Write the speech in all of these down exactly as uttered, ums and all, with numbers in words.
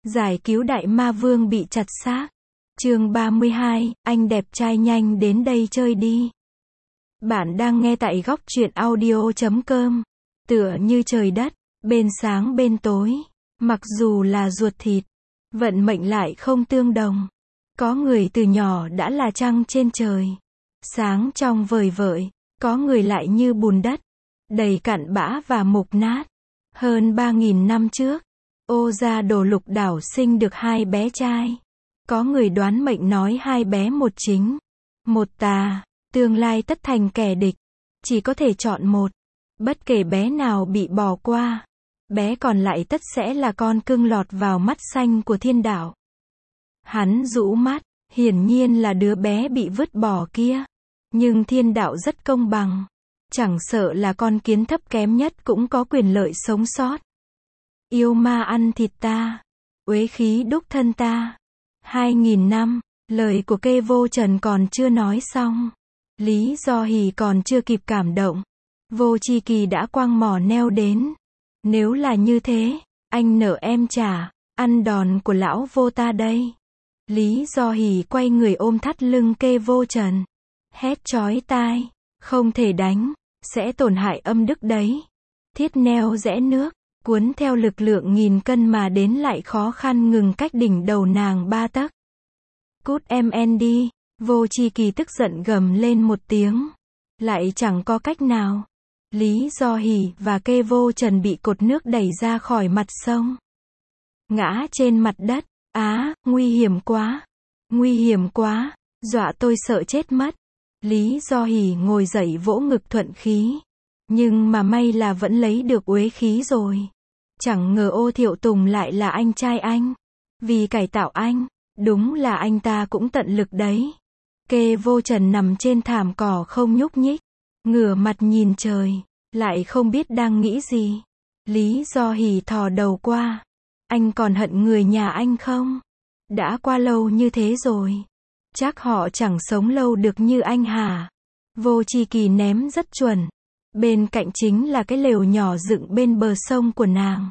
Giải cứu đại ma vương bị chặt xác. Chương ba mươi hai, anh đẹp trai nhanh đến đây chơi đi. Bạn đang nghe tại góc truyện audio chấm com. Tựa như trời đất, bên sáng bên tối, mặc dù là ruột thịt, vận mệnh lại không tương đồng. Có người từ nhỏ đã là trăng trên trời, sáng trong vời vợi, có người lại như bùn đất, đầy cặn bã và mục nát. Hơn ba nghìn năm trước, Ô Gia Đồ Lục Đảo sinh được hai bé trai. Có người đoán mệnh nói hai bé một chính, một tà, tương lai tất thành kẻ địch. Chỉ có thể chọn một. Bất kể bé nào bị bỏ qua, bé còn lại tất sẽ là con cưng lọt vào mắt xanh của thiên đạo. Hắn rũ mắt, hiển nhiên là đứa bé bị vứt bỏ kia. Nhưng thiên đạo rất công bằng. Chẳng sợ là con kiến thấp kém nhất cũng có quyền lợi sống sót. Yêu ma ăn thịt ta, uế khí đúc thân ta. Hai nghìn năm, lời của Kê Vô Trần còn chưa nói xong. Lý Do Hỷ còn chưa kịp cảm động. Vô Chi Kỳ đã quăng mỏ neo đến. Nếu là như thế, anh nợ em trả, ăn đòn của lão vô ta đây. Lý Do Hỷ quay người ôm thắt lưng Kê Vô Trần. Hét chói tai, không thể đánh, sẽ tổn hại âm đức đấy. Thiết neo rẽ nước, cuốn theo lực lượng nghìn cân mà đến lại khó khăn ngừng cách đỉnh đầu nàng ba tấc. Cút em en đi, Vô Chi Kỳ tức giận gầm lên một tiếng. Lại chẳng có cách nào. Lý Do Hỷ và Kê Vô Trần bị cột nước đẩy ra khỏi mặt sông. Ngã trên mặt đất. Á, nguy hiểm quá. Nguy hiểm quá. Dọa tôi sợ chết mất. Lý Do Hỷ ngồi dậy vỗ ngực thuận khí. Nhưng mà may là vẫn lấy được uế khí rồi. Chẳng ngờ Ô Thiệu Tùng lại là anh trai anh. Vì cải tạo anh, đúng là anh ta cũng tận lực đấy. Kê Vô Trần nằm trên thảm cỏ không nhúc nhích, ngửa mặt nhìn trời, lại không biết đang nghĩ gì. Lý Do Hỷ thò đầu qua. Anh còn hận người nhà anh không? Đã qua lâu như thế rồi. Chắc họ chẳng sống lâu được như anh hả? Vô Chi Kỳ ném rất chuẩn. Bên cạnh chính là cái lều nhỏ dựng bên bờ sông của nàng.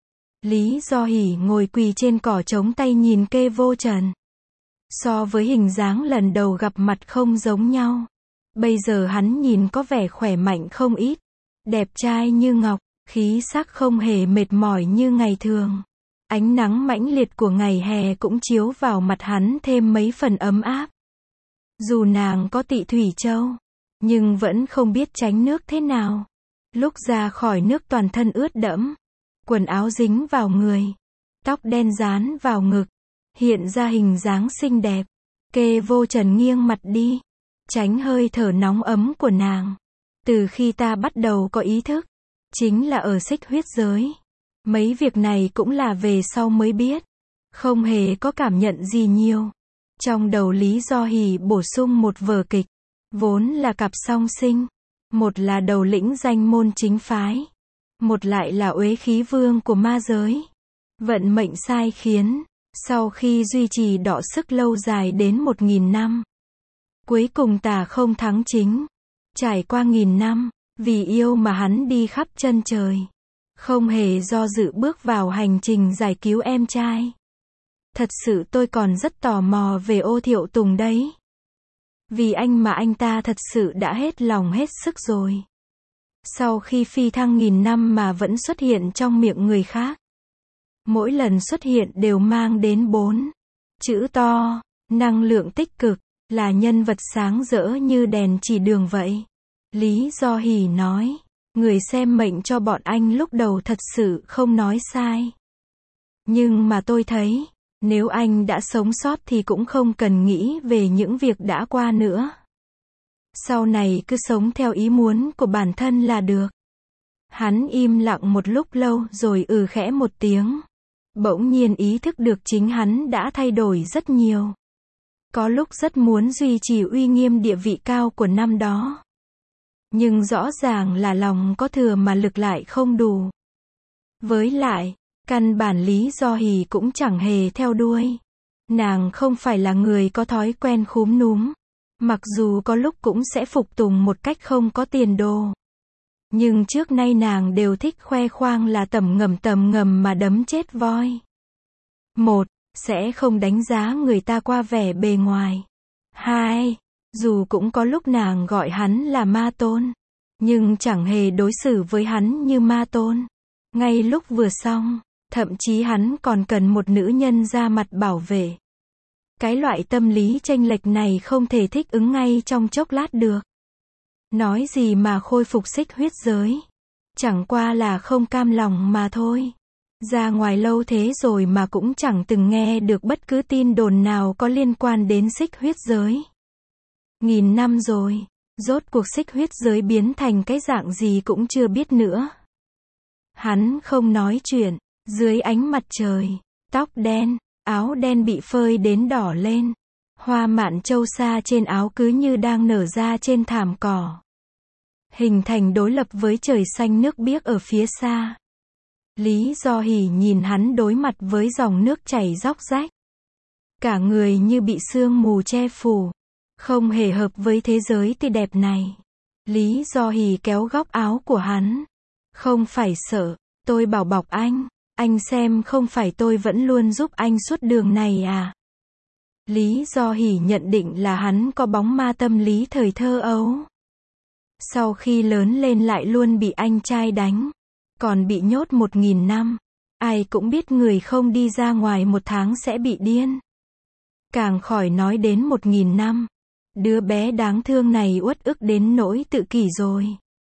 Lý Do Hỷ ngồi quỳ trên cỏ chống tay nhìn Kê Vô Trần. So với hình dáng lần đầu gặp mặt không giống nhau. Bây giờ hắn nhìn có vẻ khỏe mạnh không ít. Đẹp trai như ngọc, khí sắc không hề mệt mỏi như ngày thường. Ánh nắng mãnh liệt của ngày hè cũng chiếu vào mặt hắn thêm mấy phần ấm áp. Dù nàng có tị thủy châu, nhưng vẫn không biết tránh nước thế nào. Lúc ra khỏi nước toàn thân ướt đẫm, quần áo dính vào người, tóc đen dán vào ngực, hiện ra hình dáng xinh đẹp. Kê Vô Trần nghiêng mặt đi, tránh hơi thở nóng ấm của nàng. Từ khi ta bắt đầu có ý thức, chính là ở xích huyết giới. Mấy việc này cũng là về sau mới biết, không hề có cảm nhận gì nhiều. Trong đầu Lý Do Hỷ bổ sung một vở kịch, vốn là cặp song sinh, một là đầu lĩnh danh môn chính phái, một lại là uế khí vương của ma giới. Vận mệnh sai khiến, sau khi duy trì đọ sức lâu dài đến một nghìn năm, cuối cùng tà không thắng chính. Trải qua nghìn năm, vì yêu mà hắn đi khắp chân trời, không hề do dự bước vào hành trình giải cứu em trai. Thật sự tôi còn rất tò mò về Ô Thiệu Tùng đấy. Vì anh mà anh ta thật sự đã hết lòng hết sức rồi. Sau khi phi thăng nghìn năm mà vẫn xuất hiện trong miệng người khác. Mỗi lần xuất hiện đều mang đến bốn chữ to, năng lượng tích cực, là nhân vật sáng rỡ như đèn chỉ đường vậy. Lý Do Hỷ nói, người xem mệnh cho bọn anh lúc đầu thật sự không nói sai. Nhưng mà tôi thấy, nếu anh đã sống sót thì cũng không cần nghĩ về những việc đã qua nữa. Sau này cứ sống theo ý muốn của bản thân là được. Hắn im lặng một lúc lâu rồi ừ khẽ một tiếng. Bỗng nhiên ý thức được chính hắn đã thay đổi rất nhiều. Có lúc rất muốn duy trì uy nghiêm địa vị cao của năm đó. Nhưng rõ ràng là lòng có thừa mà lực lại không đủ. Với lại, căn bản Lý Do Hỷ cũng chẳng hề theo đuôi. Nàng không phải là người có thói quen khúm núm. Mặc dù có lúc cũng sẽ phục tùng một cách không có tiền đồ. Nhưng trước nay nàng đều thích khoe khoang là tầm ngầm tầm ngầm mà đấm chết voi. Một, sẽ không đánh giá người ta qua vẻ bề ngoài. Hai, dù cũng có lúc nàng gọi hắn là ma tôn, nhưng chẳng hề đối xử với hắn như ma tôn. Ngay lúc vừa xong, thậm chí hắn còn cần một nữ nhân ra mặt bảo vệ. Cái loại tâm lý chênh lệch này không thể thích ứng ngay trong chốc lát được. Nói gì mà khôi phục xích huyết giới. Chẳng qua là không cam lòng mà thôi. Ra ngoài lâu thế rồi mà cũng chẳng từng nghe được bất cứ tin đồn nào có liên quan đến xích huyết giới. Nghìn năm rồi, rốt cuộc xích huyết giới biến thành cái dạng gì cũng chưa biết nữa. Hắn không nói chuyện, dưới ánh mặt trời, tóc đen, áo đen bị phơi đến đỏ lên. Hoa mạn châu sa trên áo cứ như đang nở ra trên thảm cỏ. Hình thành đối lập với trời xanh nước biếc ở phía xa. Lý Do Hỉ nhìn hắn đối mặt với dòng nước chảy róc rách. Cả người như bị sương mù che phủ. Không hề hợp với thế giới tươi đẹp này. Lý Do Hỉ kéo góc áo của hắn. Không phải sợ, tôi bảo bọc anh. Anh xem không phải tôi vẫn luôn giúp anh suốt đường này à. Lý Do Hỉ nhận định là hắn có bóng ma tâm lý thời thơ ấu. Sau khi lớn lên lại luôn bị anh trai đánh. Còn bị nhốt một nghìn năm. Ai cũng biết người không đi ra ngoài một tháng sẽ bị điên. Càng khỏi nói đến một nghìn năm. Đứa bé đáng thương này uất ức đến nỗi tự kỷ rồi.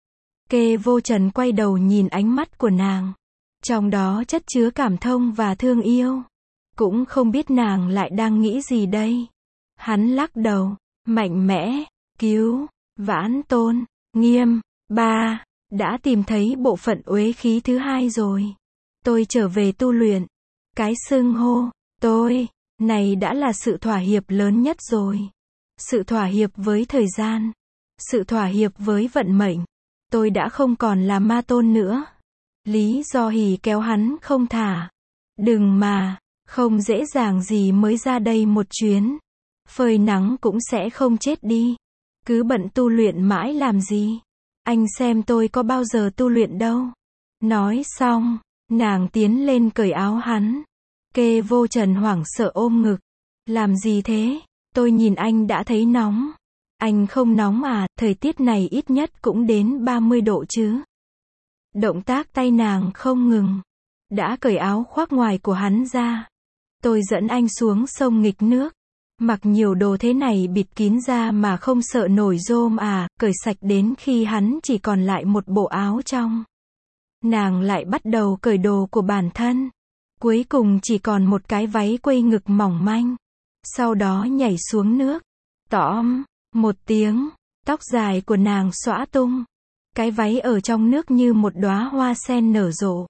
Kê Vô Trần quay đầu nhìn ánh mắt của nàng. Trong đó chất chứa cảm thông và thương yêu. Cũng không biết nàng lại đang nghĩ gì đây. Hắn lắc đầu, mạnh mẽ, cứu, Vãn Tôn, Nghiêm, ba, đã tìm thấy bộ phận uế khí thứ hai rồi. Tôi trở về tu luyện. Cái xưng hô, tôi, này đã là sự thỏa hiệp lớn nhất rồi. Sự thỏa hiệp với thời gian. Sự thỏa hiệp với vận mệnh. Tôi đã không còn là ma tôn nữa. Lý Do Hỉ kéo hắn không thả. Đừng mà, không dễ dàng gì mới ra đây một chuyến. Phơi nắng cũng sẽ không chết đi. Cứ bận tu luyện mãi làm gì. Anh xem tôi có bao giờ tu luyện đâu. Nói xong, nàng tiến lên cởi áo hắn. Kê Vô Trần hoảng sợ ôm ngực. Làm gì thế? Tôi nhìn anh đã thấy nóng. Anh không nóng à, thời tiết này ít nhất cũng đến ba mươi độ chứ. Động tác tay nàng không ngừng. Đã cởi áo khoác ngoài của hắn ra. Tôi dẫn anh xuống sông nghịch nước. Mặc nhiều đồ thế này bịt kín ra mà không sợ nổi rôm à, cởi sạch đến khi hắn chỉ còn lại một bộ áo trong. Nàng lại bắt đầu cởi đồ của bản thân. Cuối cùng chỉ còn một cái váy quây ngực mỏng manh. Sau đó nhảy xuống nước. Tõm, một tiếng, tóc dài của nàng xõa tung. Cái váy ở trong nước như một đóa hoa sen nở rộ.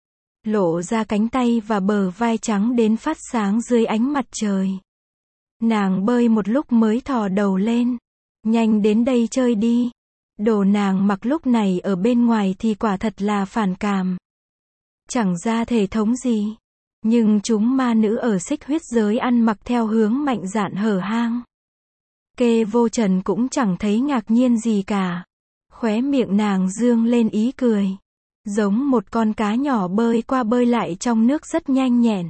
Lộ ra cánh tay và bờ vai trắng đến phát sáng dưới ánh mặt trời. Nàng bơi một lúc mới thò đầu lên. Nhanh đến đây chơi đi. Đồ nàng mặc lúc này ở bên ngoài thì quả thật là phản cảm. Chẳng ra thể thống gì. Nhưng chúng ma nữ ở xích huyết giới ăn mặc theo hướng mạnh dạn hở hang. Kê Vô Trần cũng chẳng thấy ngạc nhiên gì cả. Khóe miệng nàng dương lên ý cười. Giống một con cá nhỏ bơi qua bơi lại trong nước rất nhanh nhẹn.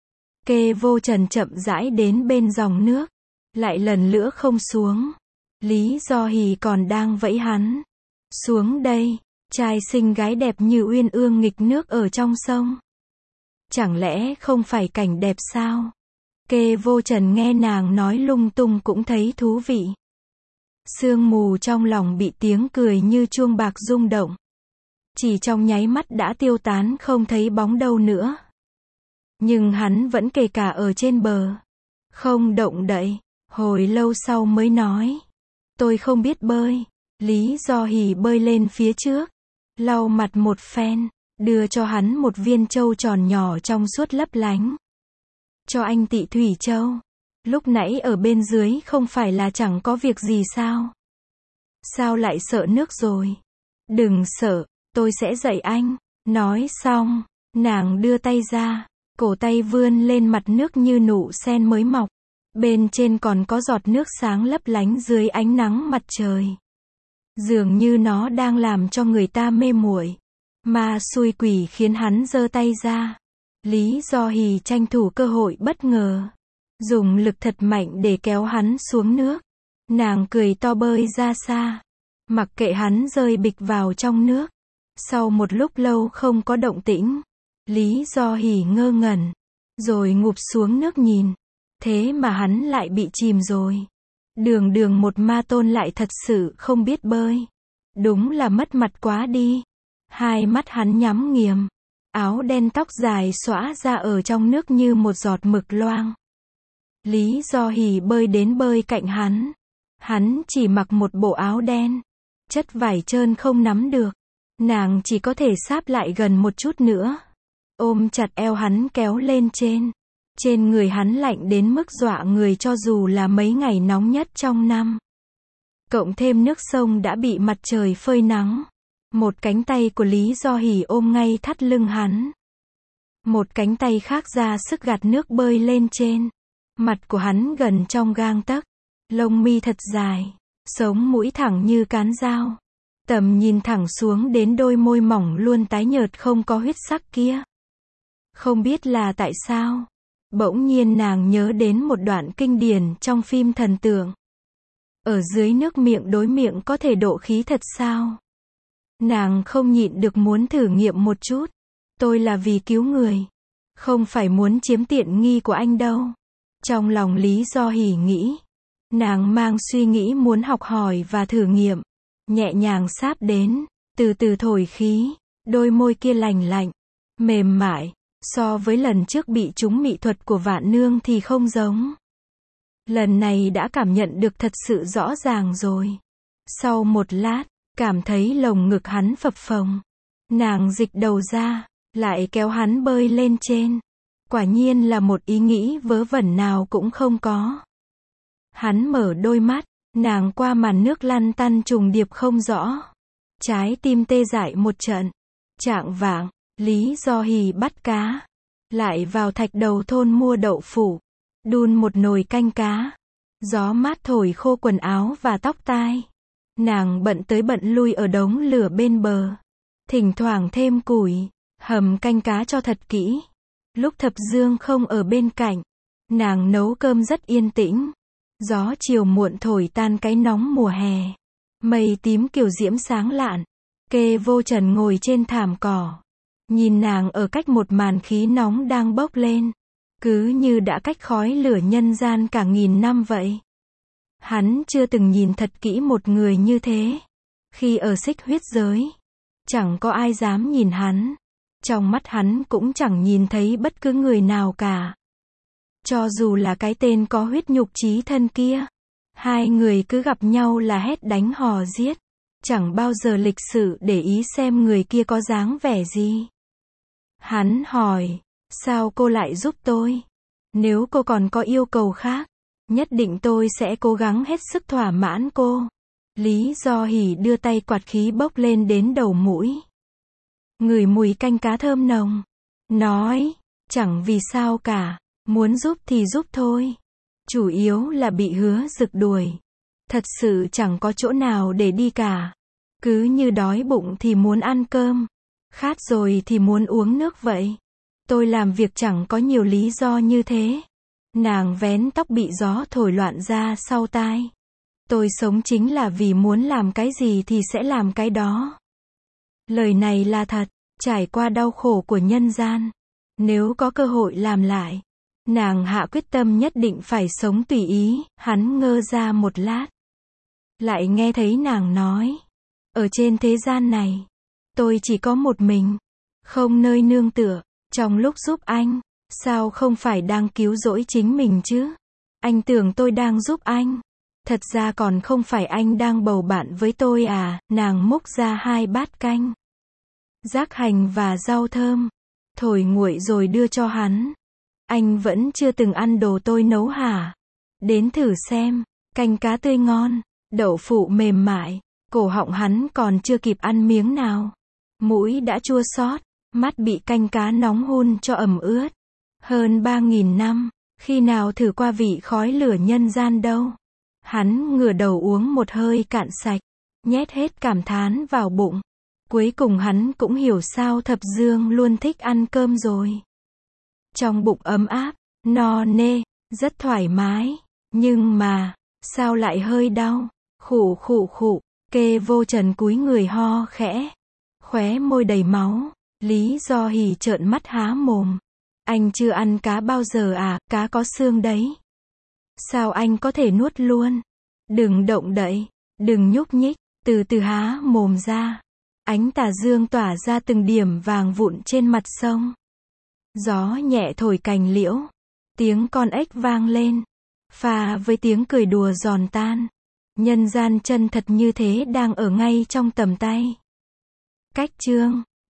Kê Vô Trần chậm rãi đến bên dòng nước. Lại lần nữa không xuống. Lý Do Hỉ còn đang vẫy hắn. Xuống đây. Trai xinh gái đẹp như uyên ương nghịch nước ở trong sông. Chẳng lẽ không phải cảnh đẹp sao? Kê Vô Trần nghe nàng nói lung tung cũng thấy thú vị. Sương mù trong lòng bị tiếng cười như chuông bạc rung động. Chỉ trong nháy mắt đã tiêu tán không thấy bóng đâu nữa. Nhưng hắn vẫn kề cả ở trên bờ. Không động đậy. Hồi lâu sau mới nói. Tôi không biết bơi. Lý Do Hỉ bơi lên phía trước. Lau mặt một phen. Đưa cho hắn một viên châu tròn nhỏ trong suốt lấp lánh. Cho anh Tị Thủy Châu. Lúc nãy ở bên dưới không phải là chẳng có việc gì sao? Sao lại sợ nước rồi? Đừng sợ, tôi sẽ dạy anh. Nói xong, nàng đưa tay ra. Cổ tay vươn lên mặt nước như nụ sen mới mọc. Bên trên còn có giọt nước sáng lấp lánh dưới ánh nắng mặt trời. Dường như nó đang làm cho người ta mê muội. Ma xui quỷ khiến hắn giơ tay ra. Lý Do Hỷ tranh thủ cơ hội bất ngờ, dùng lực thật mạnh để kéo hắn xuống nước. Nàng cười to bơi ra xa, mặc kệ hắn rơi bịch vào trong nước. Sau một lúc lâu không có động tĩnh, Lý Do Hỷ ngơ ngẩn, rồi ngụp xuống nước nhìn. Thế mà hắn lại bị chìm rồi. Đường đường một ma tôn lại thật sự không biết bơi. Đúng là mất mặt quá đi. Hai mắt hắn nhắm nghiền, áo đen tóc dài xõa ra ở trong nước như một giọt mực loang. Lý Do Hỷ bơi đến bơi cạnh hắn. Hắn chỉ mặc một bộ áo đen, chất vải trơn không nắm được. Nàng chỉ có thể sáp lại gần một chút nữa, ôm chặt eo hắn kéo lên trên. Trên người hắn lạnh đến mức dọa người cho dù là mấy ngày nóng nhất trong năm. Cộng thêm nước sông đã bị mặt trời phơi nắng. Một cánh tay của Lý Do Hỷ ôm ngay thắt lưng hắn. Một cánh tay khác ra sức gạt nước bơi lên trên. Mặt của hắn gần trong gang tấc, lông mi thật dài, sống mũi thẳng như cán dao. Tầm nhìn thẳng xuống đến đôi môi mỏng luôn tái nhợt không có huyết sắc kia. Không biết là tại sao, bỗng nhiên nàng nhớ đến một đoạn kinh điển trong phim thần tượng. Ở dưới nước miệng đối miệng có thể độ khí thật sao? Nàng không nhịn được muốn thử nghiệm một chút. Tôi là vì cứu người, không phải muốn chiếm tiện nghi của anh đâu. Trong lòng Lý Do Hỷ nghĩ, nàng mang suy nghĩ muốn học hỏi và thử nghiệm. Nhẹ nhàng sáp đến, từ từ thổi khí, đôi môi kia lành lạnh, mềm mại, so với lần trước bị trúng mị thuật của Vạn Nương thì không giống. Lần này đã cảm nhận được thật sự rõ ràng rồi. Sau một lát, cảm thấy lồng ngực hắn phập phồng. Nàng dịch đầu ra, lại kéo hắn bơi lên trên. Quả nhiên là một ý nghĩ vớ vẩn nào cũng không có. Hắn mở đôi mắt, nàng qua màn nước lăn tăn trùng điệp không rõ. Trái tim tê dại một trận. Chạng vạng, Lý Do Hỷ bắt cá. Lại vào thạch đầu thôn mua đậu phụ. Đun một nồi canh cá. Gió mát thổi khô quần áo và tóc tai. Nàng bận tới bận lui ở đống lửa bên bờ. Thỉnh thoảng thêm củi, hầm canh cá cho thật kỹ. Lúc Thập Dương không ở bên cạnh, nàng nấu cơm rất yên tĩnh. Gió chiều muộn thổi tan cái nóng mùa hè. Mây tím kiều diễm sáng lạn. Kê Vô Trần ngồi trên thảm cỏ. Nhìn nàng ở cách một màn khí nóng đang bốc lên. Cứ như đã cách khói lửa nhân gian cả nghìn năm vậy. Hắn chưa từng nhìn thật kỹ một người như thế. Khi ở Xích Huyết giới, chẳng có ai dám nhìn hắn. Trong mắt hắn cũng chẳng nhìn thấy bất cứ người nào cả. Cho dù là cái tên có huyết nhục chí thân kia. Hai người cứ gặp nhau là hét đánh hò giết. Chẳng bao giờ lịch sự để ý xem người kia có dáng vẻ gì. Hắn hỏi, sao cô lại giúp tôi? Nếu cô còn có yêu cầu khác, nhất định tôi sẽ cố gắng hết sức thỏa mãn cô. Lý Do Hỷ đưa tay quạt khí bốc lên đến đầu mũi. Ngửi mùi canh cá thơm nồng. Nói, chẳng vì sao cả, muốn giúp thì giúp thôi. Chủ yếu là bị Hứa Dực đuổi. Thật sự chẳng có chỗ nào để đi cả. Cứ như đói bụng thì muốn ăn cơm. Khát rồi thì muốn uống nước vậy. Tôi làm việc chẳng có nhiều lý do như thế. Nàng vén tóc bị gió thổi loạn ra sau tai. Tôi sống chính là vì muốn làm cái gì thì sẽ làm cái đó. Lời này là thật, trải qua đau khổ của nhân gian. Nếu có cơ hội làm lại, nàng hạ quyết tâm nhất định phải sống tùy ý. Hắn ngơ ra một lát. Lại nghe thấy nàng nói. Ở trên thế gian này, tôi chỉ có một mình. Không nơi nương tựa. Trong lúc giúp anh, sao không phải đang cứu rỗi chính mình chứ? Anh tưởng tôi đang giúp anh. Thật ra còn không phải anh đang bầu bạn với tôi à? Nàng múc ra hai bát canh, rác hành và rau thơm, thổi nguội rồi đưa cho hắn. Anh vẫn chưa từng ăn đồ tôi nấu hả? Đến thử xem, canh cá tươi ngon, đậu phụ mềm mại, cổ họng hắn còn chưa kịp ăn miếng nào. Mũi đã chua xót, mắt bị canh cá nóng hun cho ẩm ướt. Hơn ba nghìn năm, khi nào thử qua vị khói lửa nhân gian đâu. Hắn ngửa đầu uống một hơi cạn sạch, nhét hết cảm thán vào bụng. Cuối cùng hắn cũng hiểu sao Thập Dương luôn thích ăn cơm rồi. Trong bụng ấm áp, no nê, rất thoải mái. Nhưng mà, sao lại hơi đau? Khụ khụ khụ, Kê Vô Trần cúi người ho khẽ. Khóe môi đầy máu. Lý Do Hỉ trợn mắt há mồm. Anh chưa ăn cá bao giờ à, cá có xương đấy. Sao anh có thể nuốt luôn? Đừng động đậy, đừng nhúc nhích, từ từ há mồm ra. Ánh tà dương tỏa ra từng điểm vàng vụn trên mặt sông. Gió nhẹ thổi cành liễu. Tiếng con ếch vang lên. Pha với tiếng cười đùa giòn tan. Nhân gian chân thật như thế đang ở ngay trong tầm tay. Cách chương